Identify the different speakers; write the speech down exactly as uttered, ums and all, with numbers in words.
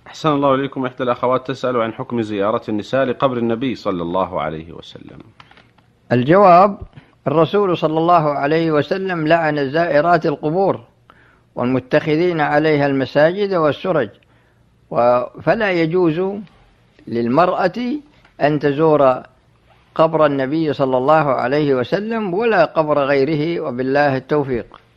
Speaker 1: أحسن الله إليكم. إحدى الأخوات تسأل عن حكم زيارة النساء لقبر النبي صلى الله عليه وسلم.
Speaker 2: الجواب: الرسول صلى الله عليه وسلم لعن زائرات القبور والمتخذين عليها المساجد والسرج، فلا يجوز للمرأة أن تزور قبر النبي صلى الله عليه وسلم ولا قبر غيره، وبالله التوفيق.